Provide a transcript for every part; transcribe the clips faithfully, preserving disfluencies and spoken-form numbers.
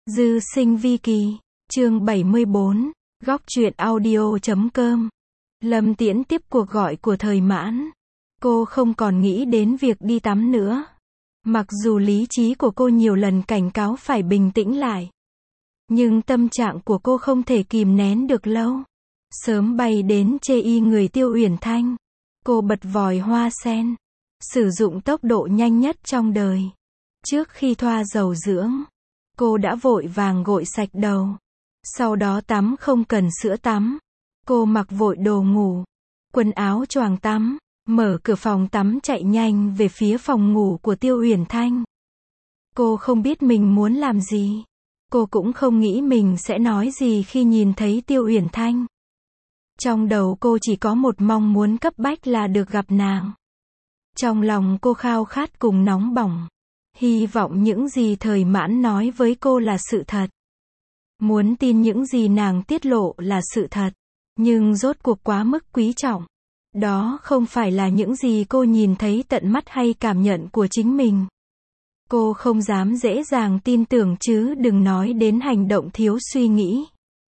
Dư sinh vi kỳ, chương bảy mươi bốn, góc truyện audio chấm com. Lâm Tiễn tiếp cuộc gọi của Thời Mãn. Cô không còn nghĩ đến việc đi tắm nữa. Mặc dù lý trí của cô nhiều lần cảnh cáo phải bình tĩnh lại. Nhưng tâm trạng của cô không thể kìm nén được lâu. Sớm bay đến chê y người Tiêu Uyển Thanh. Cô bật vòi hoa sen. Sử dụng tốc độ nhanh nhất trong đời. Trước khi thoa dầu dưỡng, cô đã vội vàng gội sạch đầu. Sau đó tắm không cần sữa tắm. Cô mặc vội đồ ngủ, quần áo choàng tắm, mở cửa phòng tắm chạy nhanh về phía phòng ngủ của Tiêu Uyển Thanh. Cô không biết mình muốn làm gì. Cô cũng không nghĩ mình sẽ nói gì khi nhìn thấy Tiêu Uyển Thanh. Trong đầu cô chỉ có một mong muốn cấp bách là được gặp nàng. Trong lòng cô khao khát cùng nóng bỏng. Hy vọng những gì Thời Mãn nói với cô là sự thật. Muốn tin những gì nàng tiết lộ là sự thật. Nhưng rốt cuộc quá mức quý trọng. Đó không phải là những gì cô nhìn thấy tận mắt hay cảm nhận của chính mình. Cô không dám dễ dàng tin tưởng chứ đừng nói đến hành động thiếu suy nghĩ.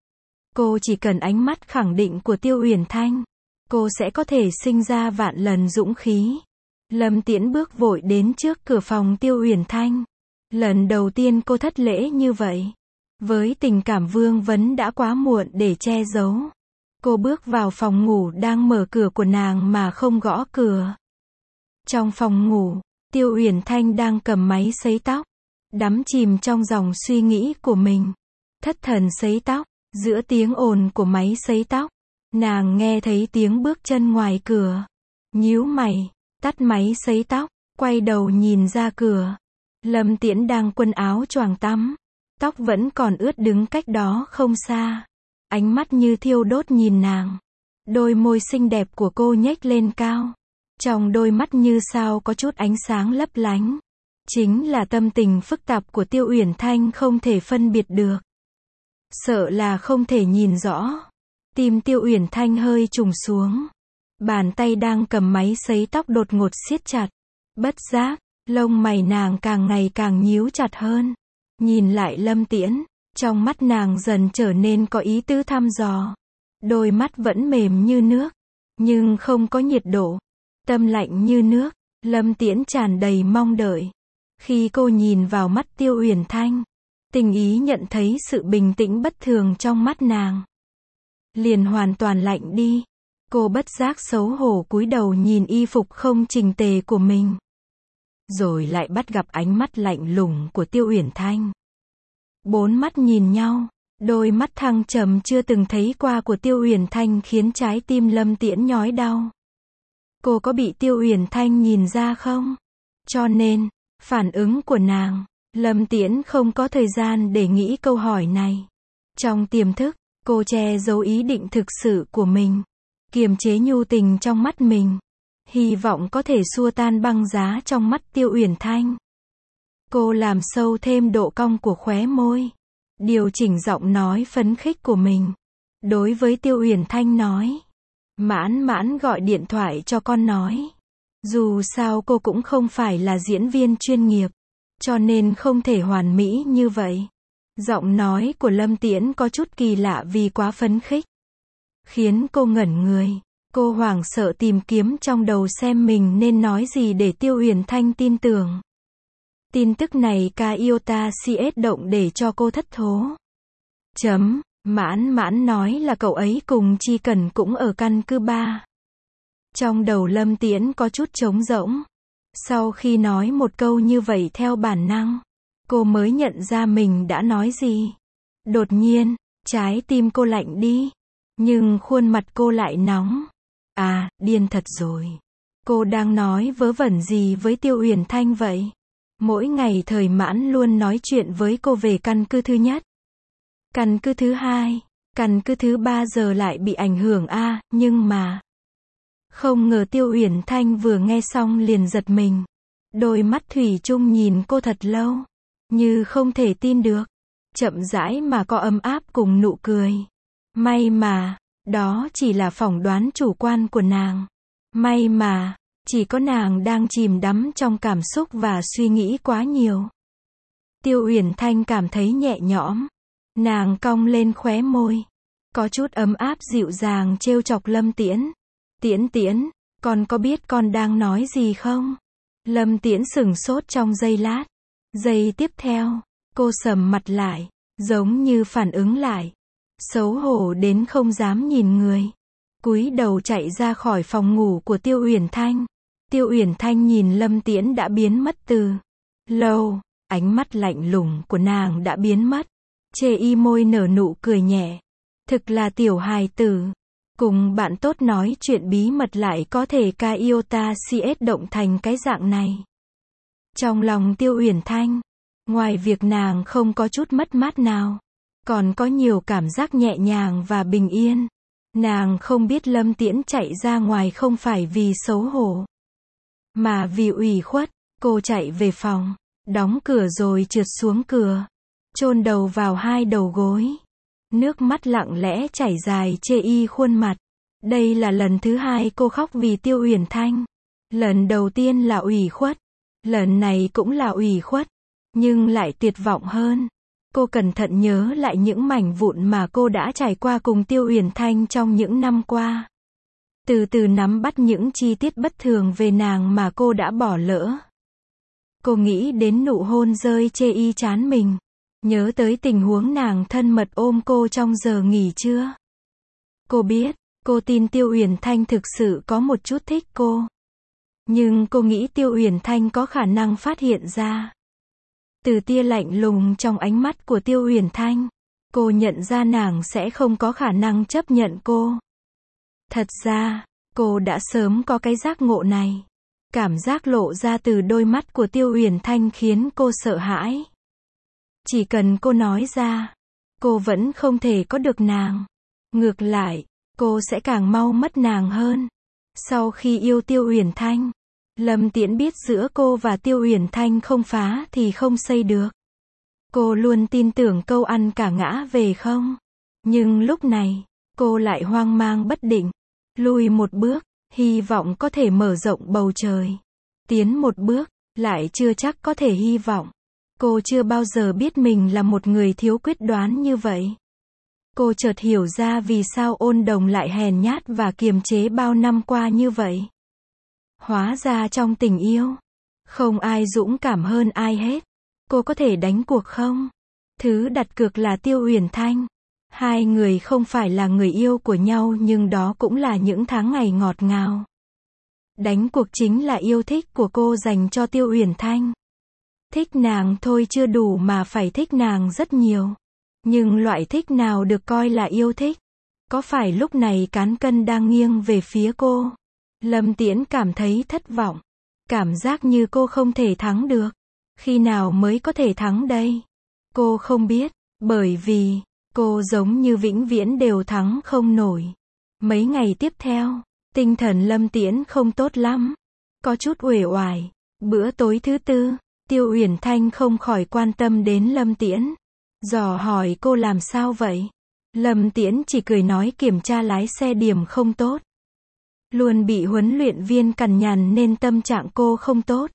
Cô chỉ cần ánh mắt khẳng định của Tiêu Uyển Thanh. Cô sẽ có thể sinh ra vạn lần dũng khí. Lâm Tiễn bước vội đến trước cửa phòng Tiêu Uyển Thanh. Lần đầu tiên cô thất lễ như vậy. Với tình cảm vương vấn đã quá muộn để che giấu. Cô bước vào phòng ngủ đang mở cửa của nàng mà không gõ cửa. Trong phòng ngủ, Tiêu Uyển Thanh đang cầm máy sấy tóc. Đắm chìm trong dòng suy nghĩ của mình. Thất thần sấy tóc. Giữa tiếng ồn của máy sấy tóc, nàng nghe thấy tiếng bước chân ngoài cửa. Nhíu mày, tắt máy sấy tóc, quay đầu nhìn ra cửa. Lâm Tiễn đang quần áo choàng tắm. Tóc vẫn còn ướt đứng cách đó không xa. Ánh mắt như thiêu đốt nhìn nàng. Đôi môi xinh đẹp của cô nhếch lên cao. Trong đôi mắt như sao có chút ánh sáng lấp lánh. Chính là tâm tình phức tạp của Tiêu Uyển Thanh không thể phân biệt được. Sợ là không thể nhìn rõ. Tim Tiêu Uyển Thanh hơi trùng xuống. Bàn tay đang cầm máy sấy tóc đột ngột siết chặt. Bất giác, lông mày nàng càng ngày càng nhíu chặt hơn. Nhìn lại Lâm Tiễn, trong mắt nàng dần trở nên có ý tứ thăm dò. Đôi mắt vẫn mềm như nước, nhưng không có nhiệt độ. Tâm lạnh như nước. Lâm Tiễn tràn đầy mong đợi. Khi cô nhìn vào mắt Tiêu Uyển Thanh, tình ý nhận thấy sự bình tĩnh bất thường trong mắt nàng. Liền hoàn toàn lạnh đi. Cô bất giác xấu hổ cúi đầu nhìn y phục không chỉnh tề của mình. Rồi lại bắt gặp ánh mắt lạnh lùng của Tiêu Uyển Thanh. Bốn mắt nhìn nhau, đôi mắt thăng trầm chưa từng thấy qua của Tiêu Uyển Thanh khiến trái tim Lâm Tiễn nhói đau. Cô có bị Tiêu Uyển Thanh nhìn ra không? Cho nên, phản ứng của nàng, Lâm Tiễn không có thời gian để nghĩ câu hỏi này. Trong tiềm thức, cô che giấu ý định thực sự của mình. Kiềm chế nhu tình trong mắt mình. Hy vọng có thể xua tan băng giá trong mắt Tiêu Uyển Thanh. Cô làm sâu thêm độ cong của khóe môi. Điều chỉnh giọng nói phấn khích của mình. Đối với Tiêu Uyển Thanh nói. Mãn mãn gọi điện thoại cho con nói. Dù sao cô cũng không phải là diễn viên chuyên nghiệp. Cho nên không thể hoàn mỹ như vậy. Giọng nói của Lâm Tiễn có chút kỳ lạ vì quá phấn khích. Khiến cô ngẩn người. Cô hoảng sợ tìm kiếm trong đầu xem mình nên nói gì để Tiêu Uyển Thanh tin tưởng. Tin tức này ca iota cs động để cho cô thất thố. Chấm, mãn mãn nói là cậu ấy cùng Chi Cần cũng ở căn cứ ba. Trong đầu Lâm Tiễn có chút trống rỗng. Sau khi nói một câu như vậy theo bản năng, cô mới nhận ra mình đã nói gì. Đột nhiên, trái tim cô lạnh đi. Nhưng khuôn mặt cô lại nóng. À, điên thật rồi. Cô đang nói vớ vẩn gì với Tiêu Uyển Thanh vậy? Mỗi ngày Thời Mãn luôn nói chuyện với cô về căn cứ thứ nhất. Căn cứ thứ hai, căn cứ thứ ba giờ lại bị ảnh hưởng a, à, nhưng mà... Không ngờ Tiêu Uyển Thanh vừa nghe xong liền giật mình. Đôi mắt thủy chung nhìn cô thật lâu. Như không thể tin được. Chậm rãi mà có ấm áp cùng nụ cười. May mà, đó chỉ là phỏng đoán chủ quan của nàng. May mà, chỉ có nàng đang chìm đắm trong cảm xúc và suy nghĩ quá nhiều. Tiêu Uyển Thanh cảm thấy nhẹ nhõm. Nàng cong lên khóe môi. Có chút ấm áp dịu dàng trêu chọc Lâm Tiễn. Tiễn Tiễn, con có biết con đang nói gì không? Lâm Tiễn sửng sốt trong giây lát. Giây tiếp theo, cô sầm mặt lại, giống như phản ứng lại. Xấu hổ đến không dám nhìn người. Cúi đầu chạy ra khỏi phòng ngủ của Tiêu Uyển Thanh. Tiêu Uyển Thanh nhìn Lâm Tiễn đã biến mất từ lâu, ánh mắt lạnh lùng của nàng đã biến mất. Chê y môi nở nụ cười nhẹ. Thực là tiểu hài tử. Cùng bạn tốt nói chuyện bí mật lại có thể ca iota cs động thành cái dạng này. Trong lòng Tiêu Uyển Thanh, ngoài việc nàng không có chút mất mát nào, còn có nhiều cảm giác nhẹ nhàng và bình yên. Nàng không biết Lâm Tiễn chạy ra ngoài không phải vì xấu hổ, mà vì ủy khuất. Cô chạy về phòng, đóng cửa rồi trượt xuống cửa, chôn đầu vào hai đầu gối. Nước mắt lặng lẽ chảy dài chê y khuôn mặt. Đây là lần thứ hai cô khóc vì Tiêu Uyển Thanh. Lần đầu tiên là ủy khuất, lần này cũng là ủy khuất, nhưng lại tuyệt vọng hơn. Cô cẩn thận nhớ lại những mảnh vụn mà cô đã trải qua cùng Tiêu Uyển Thanh trong những năm qua. Từ từ nắm bắt những chi tiết bất thường về nàng mà cô đã bỏ lỡ. Cô nghĩ đến nụ hôn rơi chê y trán mình. Nhớ tới tình huống nàng thân mật ôm cô trong giờ nghỉ trưa. Cô biết, cô tin Tiêu Uyển Thanh thực sự có một chút thích cô. Nhưng cô nghĩ Tiêu Uyển Thanh có khả năng phát hiện ra. Từ tia lạnh lùng trong ánh mắt của Tiêu Uyển Thanh, cô nhận ra nàng sẽ không có khả năng chấp nhận cô. Thật ra, cô đã sớm có cái giác ngộ này. Cảm giác lộ ra từ đôi mắt của Tiêu Uyển Thanh khiến cô sợ hãi. Chỉ cần cô nói ra, cô vẫn không thể có được nàng. Ngược lại, cô sẽ càng mau mất nàng hơn. Sau khi yêu Tiêu Uyển Thanh, Lâm Tiễn biết giữa cô và Tiêu Uyển Thanh không phá thì không xây được. Cô luôn tin tưởng câu ăn cả ngã về không. Nhưng lúc này, cô lại hoang mang bất định. Lùi một bước, hy vọng có thể mở rộng bầu trời. Tiến một bước, lại chưa chắc có thể hy vọng. Cô chưa bao giờ biết mình là một người thiếu quyết đoán như vậy. Cô chợt hiểu ra vì sao Ôn Đồng lại hèn nhát và kiềm chế bao năm qua như vậy. Hóa ra trong tình yêu, không ai dũng cảm hơn ai hết. Cô có thể đánh cuộc không? Thứ đặt cược là Tiêu Uyển Thanh. Hai người không phải là người yêu của nhau nhưng đó cũng là những tháng ngày ngọt ngào. Đánh cuộc chính là yêu thích của cô dành cho Tiêu Uyển Thanh. Thích nàng thôi chưa đủ mà phải thích nàng rất nhiều. Nhưng loại thích nào được coi là yêu thích? Có phải lúc này cán cân đang nghiêng về phía cô? Lâm Tiễn cảm thấy thất vọng. Cảm giác như cô không thể thắng được. Khi nào mới có thể thắng đây? Cô không biết, bởi vì cô giống như vĩnh viễn đều thắng không nổi. Mấy ngày tiếp theo, tinh thần Lâm Tiễn không tốt lắm. Có chút uể oải. Bữa tối thứ tư, Tiêu Uyển Thanh không khỏi quan tâm đến Lâm Tiễn. Dò hỏi cô làm sao vậy? Lâm Tiễn chỉ cười nói kiểm tra lái xe điểm không tốt. Luôn bị huấn luyện viên cằn nhằn nên tâm trạng cô không tốt.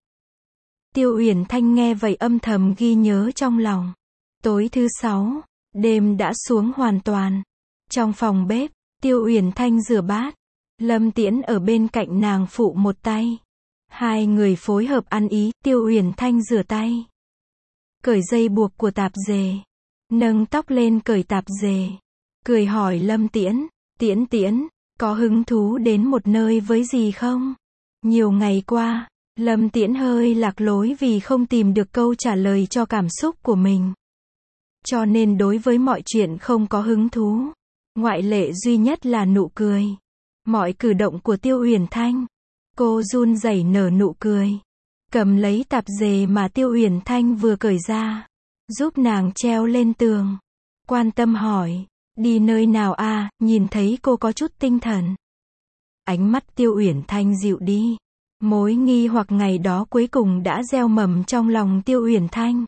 Tiêu Uyển Thanh nghe vậy âm thầm ghi nhớ trong lòng. Tối thứ sáu, đêm đã xuống hoàn toàn. Trong phòng bếp, Tiêu Uyển Thanh rửa bát. Lâm Tiễn ở bên cạnh nàng phụ một tay. Hai người phối hợp ăn ý. Tiêu Uyển Thanh rửa tay, cởi dây buộc của tạp dề, nâng tóc lên cởi tạp dề, cười hỏi Lâm Tiễn, Tiễn Tiễn, có hứng thú đến một nơi với gì không? Nhiều ngày qua, Lâm Tiễn hơi lạc lối vì không tìm được câu trả lời cho cảm xúc của mình. Cho nên đối với mọi chuyện không có hứng thú. Ngoại lệ duy nhất là nụ cười. Mọi cử động của Tiêu Uyển Thanh, cô run rẩy nở nụ cười. Cầm lấy tạp dề mà Tiêu Uyển Thanh vừa cởi ra, giúp nàng treo lên tường. Quan tâm hỏi, đi nơi nào à, nhìn thấy cô có chút tinh thần. Ánh mắt Tiêu Uyển Thanh dịu đi. Mối nghi hoặc ngày đó cuối cùng đã gieo mầm trong lòng Tiêu Uyển Thanh.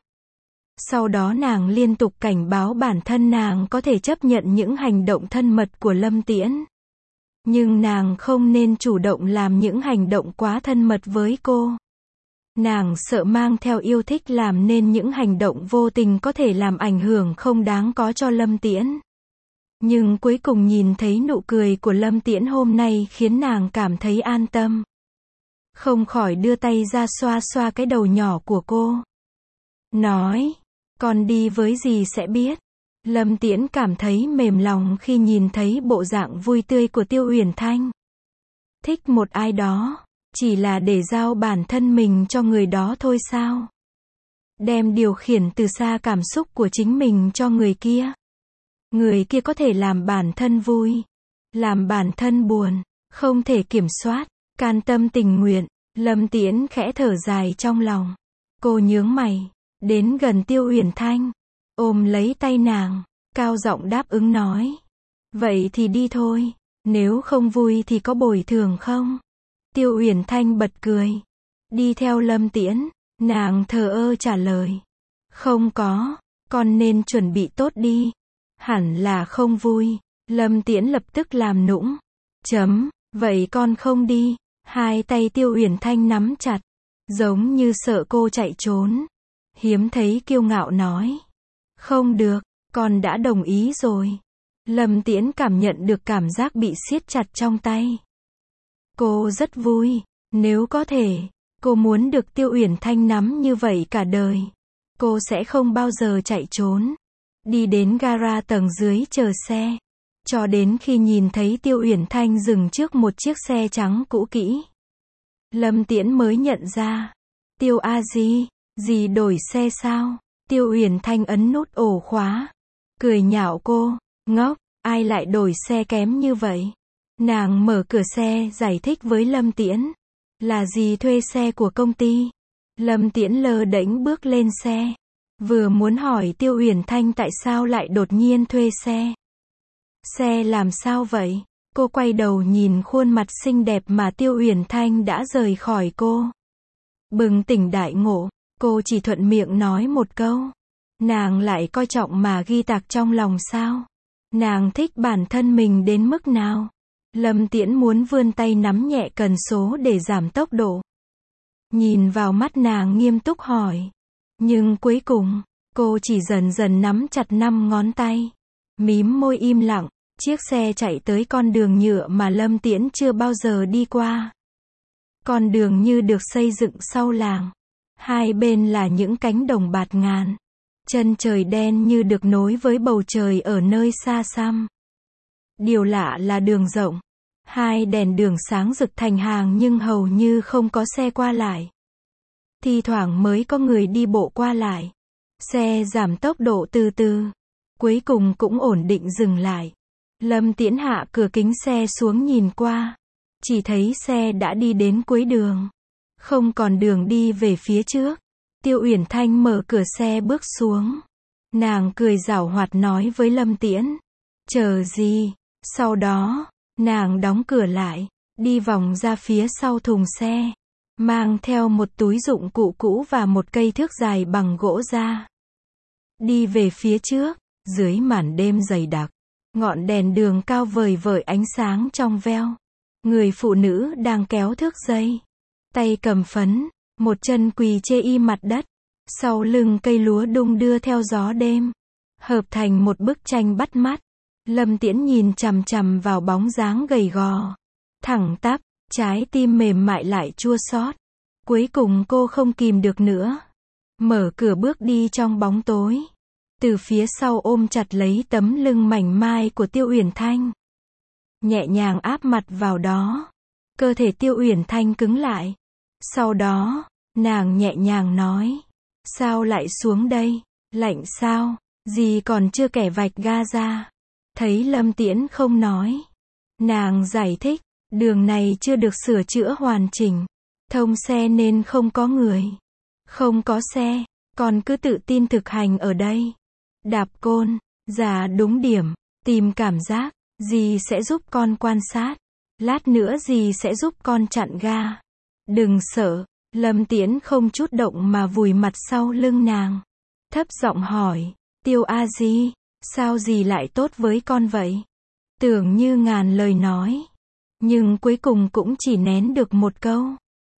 Sau đó nàng liên tục cảnh báo bản thân nàng có thể chấp nhận những hành động thân mật của Lâm Tiễn. Nhưng nàng không nên chủ động làm những hành động quá thân mật với cô. Nàng sợ mang theo yêu thích làm nên những hành động vô tình có thể làm ảnh hưởng không đáng có cho Lâm Tiễn. Nhưng cuối cùng nhìn thấy nụ cười của Lâm Tiễn hôm nay khiến nàng cảm thấy an tâm. Không khỏi đưa tay ra xoa xoa cái đầu nhỏ của cô. Nói, con đi với dì sẽ biết. Lâm Tiễn cảm thấy mềm lòng khi nhìn thấy bộ dạng vui tươi của Tiêu Uyển Thanh. Thích một ai đó, chỉ là để giao bản thân mình cho người đó thôi sao? Đem điều khiển từ xa cảm xúc của chính mình cho người kia. Người kia có thể làm bản thân vui, làm bản thân buồn, không thể kiểm soát, can tâm tình nguyện. Lâm Tiễn khẽ thở dài trong lòng. Cô nhướng mày, đến gần Tiêu Uyển Thanh, ôm lấy tay nàng, cao giọng đáp ứng nói. Vậy thì đi thôi, nếu không vui thì có bồi thường không? Tiêu Uyển Thanh bật cười. Đi theo Lâm Tiễn, nàng thờ ơ trả lời. Không có, con nên chuẩn bị tốt đi. Hẳn là không vui. Lâm Tiễn lập tức làm nũng. Chấm, vậy con không đi. Hai tay Tiêu Uyển Thanh nắm chặt, giống như sợ cô chạy trốn. Hiếm thấy kiêu ngạo nói. Không được, con đã đồng ý rồi. Lâm Tiễn cảm nhận được cảm giác bị siết chặt trong tay. Cô rất vui, nếu có thể, cô muốn được Tiêu Uyển Thanh nắm như vậy cả đời. Cô sẽ không bao giờ chạy trốn. Đi đến gara tầng dưới chờ xe. Cho đến khi nhìn thấy Tiêu Uyển Thanh dừng trước một chiếc xe trắng cũ kỹ. Lâm Tiễn mới nhận ra. Tiêu a di, dì đổi xe sao? Tiêu Uyển Thanh ấn nút ổ khóa. Cười nhạo cô, ngốc, ai lại đổi xe kém như vậy? Nàng mở cửa xe giải thích với Lâm Tiễn. Là dì thuê xe của công ty. Lâm Tiễn lơ đễnh bước lên xe. Vừa muốn hỏi Tiêu Uyển Thanh tại sao lại đột nhiên thuê xe. Xe làm sao vậy? Cô quay đầu nhìn khuôn mặt xinh đẹp mà Tiêu Uyển Thanh đã rời khỏi cô. Bừng tỉnh đại ngộ, cô chỉ thuận miệng nói một câu. Nàng lại coi trọng mà ghi tạc trong lòng sao? Nàng thích bản thân mình đến mức nào? Lâm Tiễn muốn vươn tay nắm nhẹ cần số để giảm tốc độ. Nhìn vào mắt nàng nghiêm túc hỏi. Nhưng cuối cùng, cô chỉ dần dần nắm chặt năm ngón tay. Mím môi im lặng, chiếc xe chạy tới con đường nhựa mà Lâm Tiễn chưa bao giờ đi qua. Con đường như được xây dựng sau làng. Hai bên là những cánh đồng bạt ngàn. Chân trời đen như được nối với bầu trời ở nơi xa xăm. Điều lạ là đường rộng. Hai đèn đường sáng rực thành hàng nhưng hầu như không có xe qua lại. Thi thoảng mới có người đi bộ qua lại. Xe giảm tốc độ từ từ. Cuối cùng cũng ổn định dừng lại. Lâm Tiễn hạ cửa kính xe xuống nhìn qua. Chỉ thấy xe đã đi đến cuối đường. Không còn đường đi về phía trước. Tiêu Uyển Thanh mở cửa xe bước xuống. Nàng cười giảo hoạt nói với Lâm Tiễn. Chờ gì? Sau đó, nàng đóng cửa lại. Đi vòng ra phía sau thùng xe. Mang theo một túi dụng cụ cũ và một cây thước dài bằng gỗ ra. Đi về phía trước, dưới màn đêm dày đặc. Ngọn đèn đường cao vời vợi ánh sáng trong veo. Người phụ nữ đang kéo thước dây. Tay cầm phấn, một chân quỳ chê y mặt đất. Sau lưng cây lúa đung đưa theo gió đêm. Hợp thành một bức tranh bắt mắt. Lâm Tiễn nhìn chằm chằm vào bóng dáng gầy gò. Thẳng tắp, trái tim mềm mại lại chua xót. Cuối cùng cô không kìm được nữa. Mở cửa bước đi trong bóng tối. Từ phía sau ôm chặt lấy tấm lưng mảnh mai của Tiêu Uyển Thanh. Nhẹ nhàng áp mặt vào đó. Cơ thể Tiêu Uyển Thanh cứng lại. Sau đó, nàng nhẹ nhàng nói. Sao lại xuống đây? Lạnh sao? Dì còn chưa kẻ vạch ga ra. Thấy Lâm Tiễn không nói. Nàng giải thích. Đường này chưa được sửa chữa hoàn chỉnh. Thông xe nên không có người. Không có xe. Con cứ tự tin thực hành ở đây. Đạp côn. Già đúng điểm. Tìm cảm giác. Dì sẽ giúp con quan sát. Lát nữa dì sẽ giúp con chặn ga. Đừng sợ. Lâm Tiễn không chút động mà vùi mặt sau lưng nàng. Thấp giọng hỏi. Tiêu a di, sao dì lại tốt với con vậy? Tưởng như ngàn lời nói. Nhưng cuối cùng cũng chỉ nén được một câu.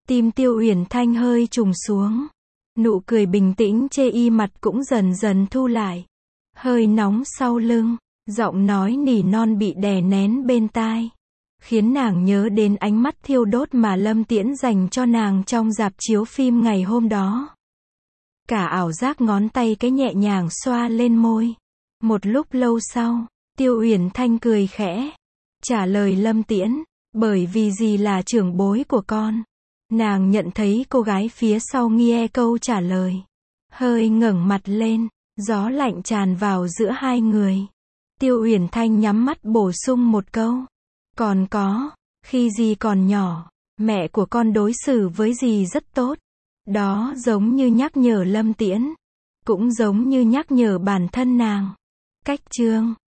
Tim Tiêu Uyển Thanh hơi trùng xuống. Nụ cười bình tĩnh chê y mặt cũng dần dần thu lại. Hơi nóng sau lưng, giọng nói nỉ non bị đè nén bên tai, khiến nàng nhớ đến ánh mắt thiêu đốt mà Lâm Tiễn dành cho nàng trong rạp chiếu phim ngày hôm đó. Cả ảo giác ngón tay cái nhẹ nhàng xoa lên môi. Một lúc lâu sau, Tiêu Uyển Thanh cười khẽ, trả lời Lâm Tiễn, bởi vì dì là trưởng bối của con. Nàng nhận thấy cô gái phía sau nghe câu trả lời, hơi ngẩng mặt lên, gió lạnh tràn vào giữa hai người. Tiêu Uyển Thanh nhắm mắt bổ sung một câu, còn có, khi dì còn nhỏ, mẹ của con đối xử với dì rất tốt. Đó giống như nhắc nhở Lâm Tiễn, cũng giống như nhắc nhở bản thân nàng. Cách chương